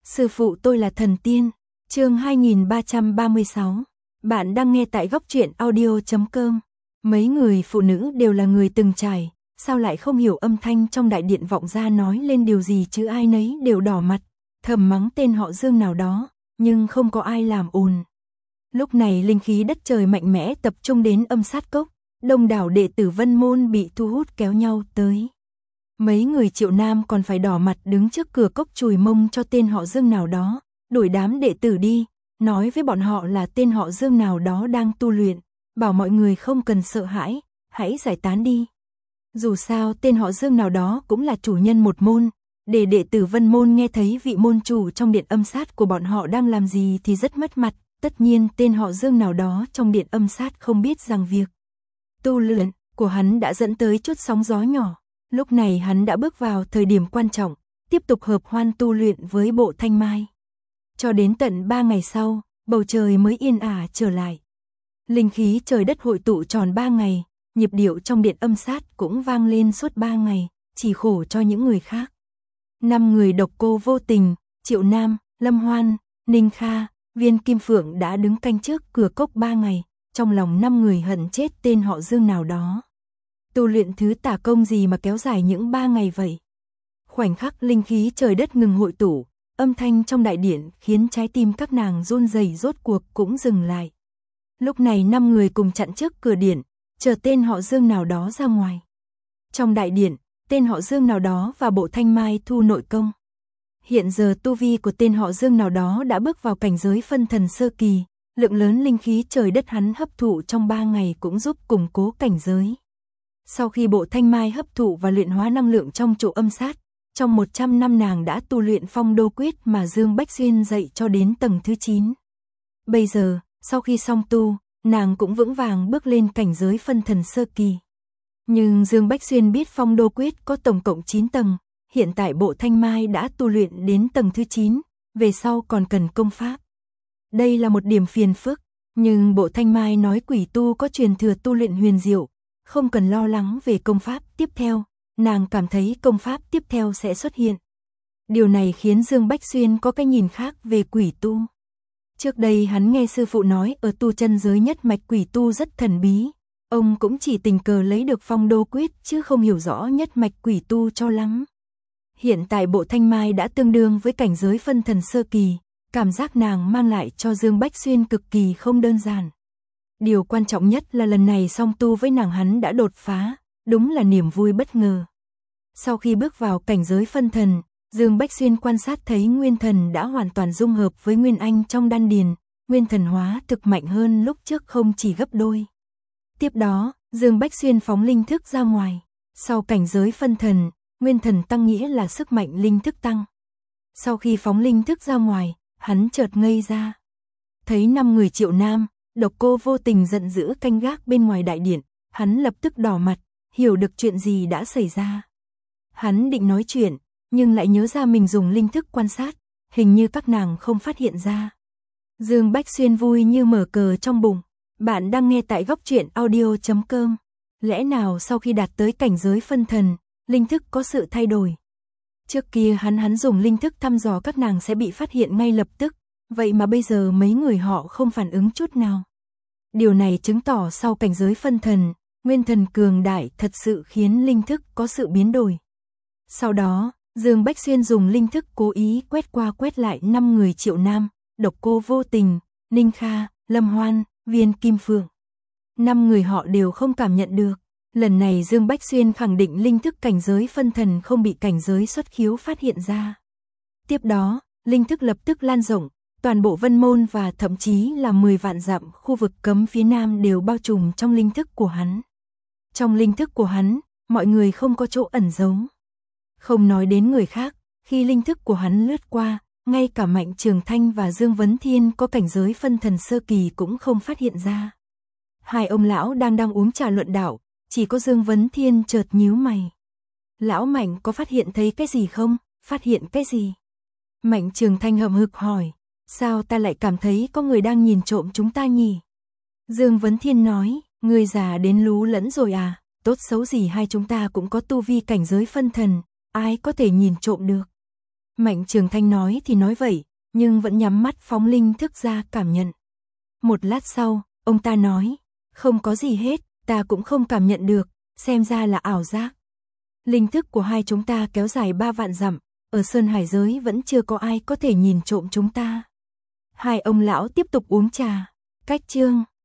Sư phụ tôi là thần tiên. Chương 2336. Bạn đang nghe tại góc truyện audio.com. Mấy người phụ nữ đều là người từng trải, sao lại không hiểu âm thanh trong đại điện vọng ra nói lên điều gì chứ, ai nấy đều đỏ mặt, thầm mắng tên họ Dương nào đó, nhưng không có ai làm ồn. Lúc này linh khí đất trời mạnh mẽ tập trung đến âm sát cốc, đông đảo đệ tử Vân Môn bị thu hút kéo nhau tới. Mấy người Triệu Nam còn phải đỏ mặt đứng trước cửa cốc chùi mông cho tên họ Dương nào đó, đuổi đám đệ tử đi, nói với bọn họ là tên họ Dương nào đó đang tu luyện, bảo mọi người không cần sợ hãi, hãy giải tán đi. Dù sao tên họ Dương nào đó cũng là chủ nhân một môn, để đệ tử Vân Môn nghe thấy vị môn chủ trong điện âm sát của bọn họ đang làm gì thì rất mất mặt, tất nhiên tên họ Dương nào đó trong điện âm sát không biết rằng việc tu luyện của hắn đã dẫn tới chút sóng gió nhỏ. Lúc này hắn đã bước vào thời điểm quan trọng, tiếp tục hợp hoan tu luyện với bộ Thanh Mai. Cho đến tận 3 ngày sau, bầu trời mới yên ả trở lại. Linh khí trời đất hội tụ tròn 3 ngày, nhịp điệu trong điện âm sát cũng vang lên suốt 3 ngày, chỉ khổ cho những người khác. 5 người độc cô Vô Tình, Triệu Nam, Lâm Hoan, Ninh Kha, Viên Kim Phượng đã đứng canh trước cửa cốc 3 ngày, trong lòng 5 người hận chết tên họ Dương nào đó. Tu luyện thứ tà công gì mà kéo dài những 3 ngày vậy? Khoảnh khắc linh khí trời đất ngừng hội tụ, âm thanh trong đại điện khiến trái tim các nàng run rẩy rốt cuộc cũng dừng lại. Lúc này 5 người cùng chặn trước cửa điện, chờ tên họ Dương nào đó ra ngoài. Trong đại điện, tên họ Dương nào đó và bộ Thanh Mai thu nội công. Hiện giờ tu vi của tên họ Dương nào đó đã bước vào cảnh giới phân thần sơ kỳ, lượng lớn linh khí trời đất hắn hấp thụ trong 3 ngày cũng giúp củng cố cảnh giới. Sau khi bộ Thanh Mai hấp thụ và luyện hóa năng lượng trong chỗ âm sát, trong 100 năm nàng đã tu luyện Phong Đô Quyết mà Dương Bách Xuyên dạy cho đến tầng thứ 9. Bây giờ, sau khi xong tu, nàng cũng vững vàng bước lên cảnh giới phân thần sơ kỳ. Nhưng Dương Bách Xuyên biết Phong Đô Quyết có tổng cộng 9 tầng, hiện tại bộ Thanh Mai đã tu luyện đến tầng thứ 9, về sau còn cần công pháp. Đây là một điểm phiền phức, nhưng bộ Thanh Mai nói quỷ tu có truyền thừa tu luyện huyền diệu, không cần lo lắng về công pháp tiếp theo, nàng cảm thấy công pháp tiếp theo sẽ xuất hiện. Điều này khiến Dương Bách Xuyên có cái nhìn khác về quỷ tu. Trước đây hắn nghe sư phụ nói ở tu chân giới nhất mạch quỷ tu rất thần bí, ông cũng chỉ tình cờ lấy được Phong Đô Quyết chứ không hiểu rõ nhất mạch quỷ tu cho lắm. Hiện tại bộ Thanh Mai đã tương đương với cảnh giới phân thần sơ kỳ, cảm giác nàng mang lại cho Dương Bách Xuyên cực kỳ không đơn giản. Điều quan trọng nhất là lần này song tu với nàng hắn đã đột phá, đúng là niềm vui bất ngờ. Sau khi bước vào cảnh giới phân thần, Dương Bách Xuyên quan sát thấy nguyên thần đã hoàn toàn dung hợp với nguyên anh trong đan điền, nguyên thần hóa thực mạnh hơn lúc trước không chỉ gấp đôi. Tiếp đó, Dương Bách Xuyên phóng linh thức ra ngoài. Sau cảnh giới phân thần, nguyên thần tăng nghĩa là sức mạnh linh thức tăng. Sau khi phóng linh thức ra ngoài, hắn chợt ngây ra. Thấy 5 người Triệu Nam, độc cô Vô Tình giận dữ canh gác bên ngoài đại điện, hắn lập tức đỏ mặt, hiểu được chuyện gì đã xảy ra. Hắn định nói chuyện, nhưng lại nhớ ra mình dùng linh thức quan sát, hình như các nàng không phát hiện ra. Dương Bách Xuyên vui như mở cờ trong bụng. Bạn đang nghe tại góc truyện audio.com. Lẽ nào sau khi đạt tới cảnh giới phân thần, linh thức có sự thay đổi? Trước kia hắn dùng linh thức thăm dò các nàng sẽ bị phát hiện ngay lập tức, vậy mà bây giờ mấy người họ không phản ứng chút nào. Điều này chứng tỏ sau cảnh giới phân thần, nguyên thần cường đại thật sự khiến linh thức có sự biến đổi. Sau đó, Dương Bách Xuyên dùng linh thức cố ý quét qua quét lại 5 người Triệu Nam, độc cô Vô Tình, Ninh Kha, Lâm Hoan, Viên Kim Phượng. 5 người họ đều không cảm nhận được. Lần này Dương Bách Xuyên khẳng định linh thức cảnh giới phân thần không bị cảnh giới xuất khiếu phát hiện ra. Tiếp đó, linh thức lập tức lan rộng, toàn bộ Vân Môn và thậm chí là 10 vạn dặm khu vực cấm phía Nam đều bao trùm trong linh thức của hắn. Trong linh thức của hắn, mọi người không có chỗ ẩn giấu. Không nói đến người khác, khi linh thức của hắn lướt qua, ngay cả Mạnh Trường Thanh và Dương Vấn Thiên có cảnh giới phân thần sơ kỳ cũng không phát hiện ra. Hai ông lão đang uống trà luận đạo, chỉ có Dương Vấn Thiên chợt nhíu mày. Lão Mạnh có phát hiện thấy cái gì không? Phát hiện cái gì? Mạnh Trường Thanh hậm hực hỏi, sao ta lại cảm thấy có người đang nhìn trộm chúng ta nhỉ? Dương Vấn Thiên nói, người già đến lú lẫn rồi à, tốt xấu gì hai chúng ta cũng có tu vi cảnh giới phân thần, ai có thể nhìn trộm được. Mạnh Trường Thanh nói thì nói vậy, nhưng vẫn nhắm mắt phóng linh thức ra cảm nhận. Một lát sau, ông ta nói, không có gì hết, ta cũng không cảm nhận được, xem ra là ảo giác. Linh thức của hai chúng ta kéo dài 3 vạn dặm, ở Sơn Hải giới vẫn chưa có ai có thể nhìn trộm chúng ta. Hai ông lão tiếp tục uống trà. Cách chương